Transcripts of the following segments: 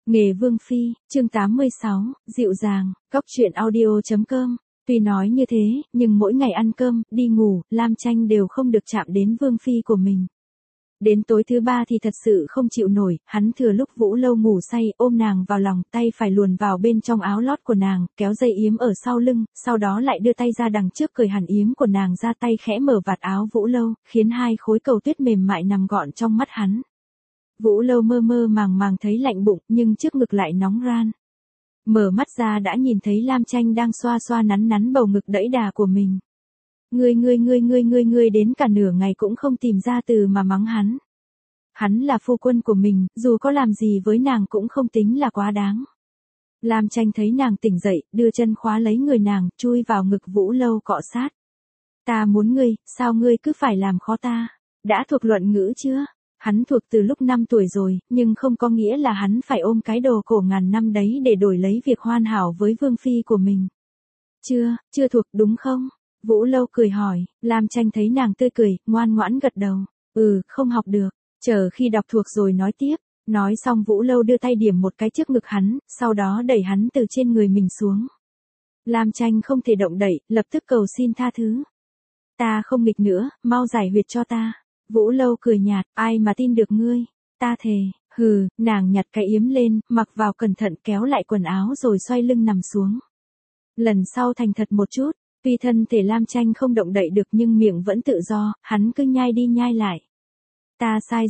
Nghề Vương Phi, chương 86, dịu dàng, góc truyện audio.com. Tuy nói như thế, nhưng mỗi ngày ăn cơm, đi ngủ, Lam Tranh đều không được chạm đến Vương Phi của mình. Đến tối thứ ba thì thật sự không chịu nổi, hắn thừa lúc Vũ Lâu ngủ say, ôm nàng vào lòng, tay phải luồn vào bên trong áo lót của nàng, kéo dây yếm ở sau lưng, sau đó lại đưa tay ra đằng trước cởi hẳn yếm của nàng ra, tay khẽ mở vạt áo Vũ Lâu, khiến hai khối cầu tuyết mềm mại nằm gọn trong mắt hắn. Vũ Lâu mơ mơ màng màng thấy lạnh bụng, nhưng trước ngực lại nóng ran. Mở mắt ra đã nhìn thấy Lam Tranh đang xoa xoa nắn nắn bầu ngực đẫy đà của mình. Ngươi đến cả nửa ngày cũng không tìm ra từ mà mắng hắn. Hắn là phu quân của mình, dù có làm gì với nàng cũng không tính là quá đáng. Lam Tranh thấy nàng tỉnh dậy, đưa chân khóa lấy người nàng, chui vào ngực Vũ Lâu cọ sát. Ta muốn ngươi, sao ngươi cứ phải làm khó ta? Đã thuộc luận ngữ chưa? Hắn thuộc từ lúc 5 tuổi rồi, nhưng không có nghĩa là hắn phải ôm cái đồ cổ ngàn năm đấy để đổi lấy việc hoàn hảo với Vương Phi của mình. Chưa thuộc đúng không? Vũ Lâu cười hỏi, Lam Tranh thấy nàng tươi cười, ngoan ngoãn gật đầu. Không học được, chờ khi đọc thuộc rồi nói tiếp. Nói xong Vũ Lâu đưa tay điểm một cái trước ngực hắn, sau đó đẩy hắn từ trên người mình xuống. Lam Tranh không thể động đậy, lập tức cầu xin tha thứ. Ta không nghịch nữa, mau giải huyệt cho ta. Vũ Lâu cười nhạt, ai mà tin được ngươi, ta thề. Nàng nhặt cái yếm lên, mặc vào cẩn thận, kéo lại quần áo rồi xoay lưng nằm xuống. Lần sau thành thật một chút. Tuy thân thể Lam Tranh không động đậy được nhưng miệng vẫn tự do, hắn cứ nhai đi nhai lại. Ta sai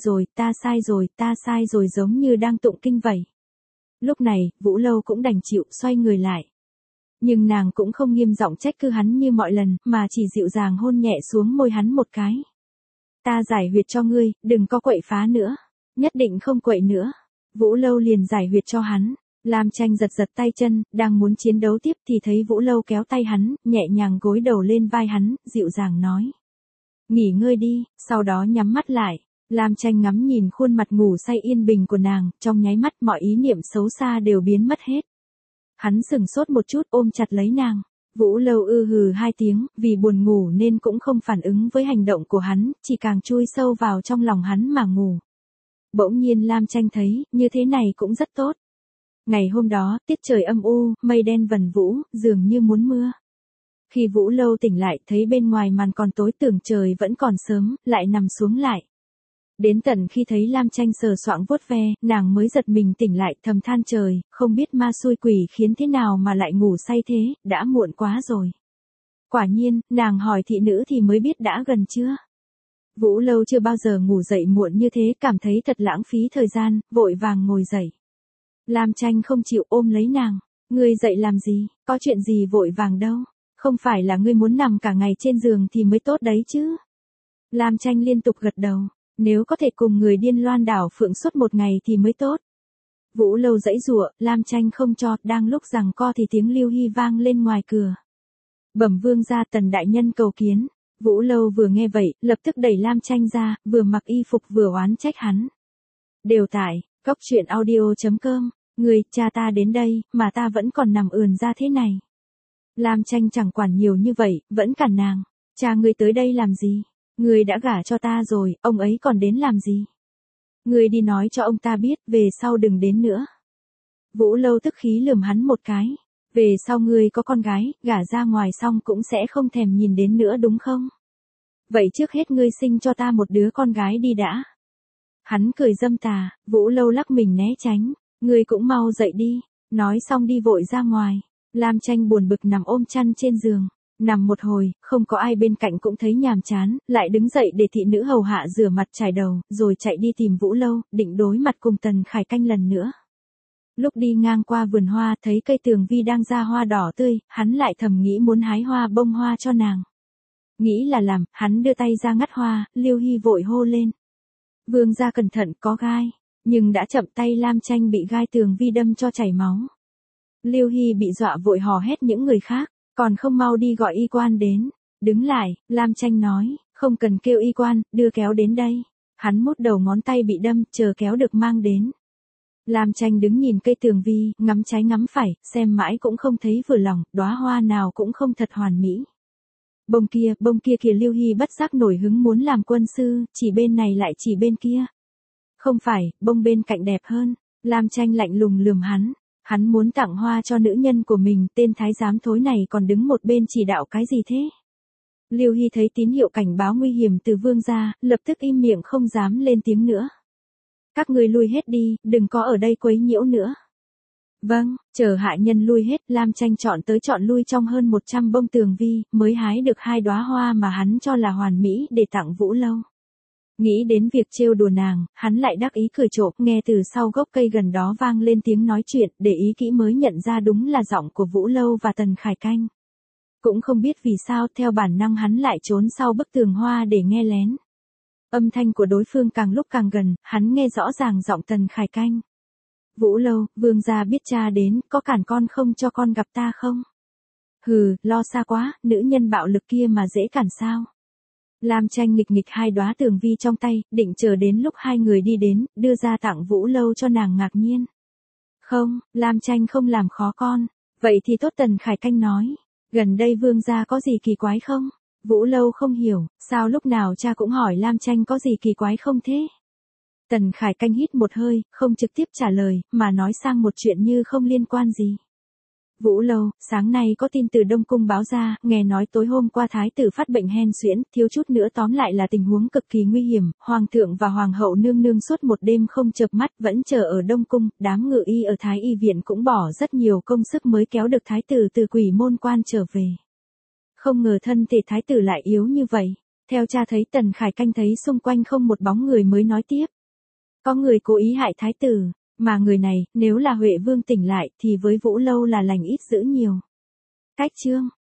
rồi giống như đang tụng kinh vậy. Lúc này, Vũ Lâu cũng đành chịu xoay người lại. Nhưng nàng cũng không nghiêm giọng trách cứ hắn như mọi lần, mà chỉ dịu dàng hôn nhẹ xuống môi hắn một cái. Ta giải huyệt cho ngươi, đừng có quậy phá nữa. Nhất định không quậy nữa. Vũ Lâu liền giải huyệt cho hắn. Lam Tranh giật tay chân, đang muốn chiến đấu tiếp thì thấy Vũ Lâu kéo tay hắn, nhẹ nhàng gối đầu lên vai hắn, dịu dàng nói. Nghỉ ngơi đi, sau đó nhắm mắt lại. Lam Tranh ngắm nhìn khuôn mặt ngủ say yên bình của nàng, trong nháy mắt mọi ý niệm xấu xa đều biến mất hết. Hắn sửng sốt một chút ôm chặt lấy nàng. Vũ Lâu hừ hai tiếng, vì buồn ngủ nên cũng không phản ứng với hành động của hắn, chỉ càng chui sâu vào trong lòng hắn mà ngủ. Bỗng nhiên Lam Tranh thấy, như thế này cũng rất tốt. Ngày hôm đó, tiết trời âm u, mây đen vần vũ, dường như muốn mưa. Khi Vũ Lâu tỉnh lại, thấy bên ngoài màn còn tối, tưởng trời vẫn còn sớm, lại nằm xuống lại. Đến tận khi thấy Lam Tranh sờ soạng vuốt ve, nàng mới giật mình tỉnh lại, thầm than trời, không biết ma xui quỷ khiến thế nào mà lại ngủ say thế, đã muộn quá rồi. Quả nhiên, nàng hỏi thị nữ thì mới biết đã gần trưa. Vũ Lâu chưa bao giờ ngủ dậy muộn như thế, cảm thấy thật lãng phí thời gian, vội vàng ngồi dậy. Lam Tranh không chịu ôm lấy nàng. Ngươi dậy làm gì, có chuyện gì vội vàng đâu. Không phải là ngươi muốn nằm cả ngày trên giường thì mới tốt đấy chứ. Lam Tranh liên tục gật đầu. Nếu có thể cùng người điên loan đảo phượng suốt một ngày thì mới tốt. Vũ Lâu giãy giụa, Lam Tranh không cho, đang lúc giằng co thì tiếng Lưu Hy vang lên ngoài cửa. Bẩm vương gia, Tần đại nhân cầu kiến. Vũ Lâu vừa nghe vậy, lập tức đẩy Lam Tranh ra, vừa mặc y phục vừa oán trách hắn. Đều tại, góc truyện audio.com. Người, cha ta đến đây, mà ta vẫn còn nằm ườn ra thế này. Lam Tranh chẳng quản nhiều như vậy, vẫn cản nàng. Cha ngươi tới đây làm gì? Ngươi đã gả cho ta rồi, ông ấy còn đến làm gì? Ngươi đi nói cho ông ta biết, về sau đừng đến nữa. Vũ Lâu tức khí lườm hắn một cái. Về sau ngươi có con gái, gả ra ngoài xong cũng sẽ không thèm nhìn đến nữa đúng không? Vậy trước hết ngươi sinh cho ta một đứa con gái đi đã. Hắn cười dâm tà, Vũ Lâu lắc mình né tránh. Ngươi cũng mau dậy đi. Nói xong đi vội ra ngoài. Lam Tranh buồn bực nằm ôm chăn trên giường. Nằm một hồi, không có ai bên cạnh cũng thấy nhàm chán, lại đứng dậy để thị nữ hầu hạ rửa mặt chải đầu, rồi chạy đi tìm Vũ Lâu, định đối mặt cùng Tần Khải Canh lần nữa. Lúc đi ngang qua vườn hoa, thấy cây tường vi đang ra hoa đỏ tươi, hắn lại thầm nghĩ muốn hái hoa bông hoa cho nàng. Nghĩ là làm, hắn đưa tay ra ngắt hoa, Lưu Hy vội hô lên. Vương gia cẩn thận, có gai. Nhưng đã chậm, tay Lam Tranh bị gai tường vi đâm cho chảy máu. Lưu Hy bị dọa vội hò hét những người khác, còn không mau đi gọi y quan đến. Đứng lại, Lam Tranh nói, không cần kêu y quan, đưa kéo đến đây. Hắn mút đầu ngón tay bị đâm, chờ kéo được mang đến. Lam Tranh đứng nhìn cây tường vi, ngắm trái ngắm phải, xem mãi cũng không thấy vừa lòng, đóa hoa nào cũng không thật hoàn mỹ. Bông kia kìa, Lưu Hy bất giác nổi hứng muốn làm quân sư, chỉ bên này lại chỉ bên kia. Không phải, bông bên cạnh đẹp hơn. Lam Tranh lạnh lùng lườm hắn muốn tặng hoa cho nữ nhân của mình, tên thái giám thối này còn đứng một bên chỉ đạo cái gì thế? Lưu Hy thấy tín hiệu cảnh báo nguy hiểm từ vương gia, lập tức im miệng không dám lên tiếng nữa. Các ngươi lui hết đi, đừng có ở đây quấy nhiễu nữa. Vâng, chờ hạ nhân lui hết, Lam Tranh chọn tới chọn lui trong hơn 100 bông tường vi, mới hái được 2 đóa hoa mà hắn cho là hoàn mỹ để tặng Vũ Lâu. Nghĩ đến việc trêu đùa nàng, hắn lại đắc ý cười trộm, nghe từ sau gốc cây gần đó vang lên tiếng nói chuyện, để ý kỹ mới nhận ra đúng là giọng của Vũ Lâu và Tần Khải Canh. Cũng không biết vì sao, theo bản năng hắn lại trốn sau bức tường hoa để nghe lén. Âm thanh của đối phương càng lúc càng gần, hắn nghe rõ ràng giọng Tần Khải Canh. Vũ Lâu, vương gia biết cha đến, có cản con không cho con gặp ta không? Hừ, lo xa quá, nữ nhân bạo lực kia mà dễ cản sao? Lam Tranh nghịch nghịch 2 đóa tường vi trong tay, định chờ đến lúc 2 người đi đến, đưa ra tặng Vũ Lâu cho nàng ngạc nhiên. Không, Lam Tranh không làm khó con. Vậy thì tốt, Tần Khải Canh nói. Gần đây vương gia có gì kỳ quái không? Vũ Lâu không hiểu, sao lúc nào cha cũng hỏi Lam Tranh có gì kỳ quái không thế? Tần Khải Canh hít một hơi, không trực tiếp trả lời, mà nói sang một chuyện như không liên quan gì. Vũ Lâu, sáng nay có tin từ Đông Cung báo ra, nghe nói tối hôm qua thái tử phát bệnh hen suyễn, thiếu chút nữa tóm lại là tình huống cực kỳ nguy hiểm, hoàng thượng và hoàng hậu nương nương suốt một đêm không chợp mắt vẫn chờ ở Đông Cung, đám ngự y ở Thái y viện cũng bỏ rất nhiều công sức mới kéo được thái tử từ Quỷ Môn Quan trở về. Không ngờ thân thể thái tử lại yếu như vậy. Theo cha thấy, Tần Khải Canh thấy xung quanh không một bóng người mới nói tiếp. Có người cố ý hại thái tử. Mà người này, nếu là Huệ Vương tỉnh lại, thì với Vũ Lâu là lành ít dữ nhiều. Cách chương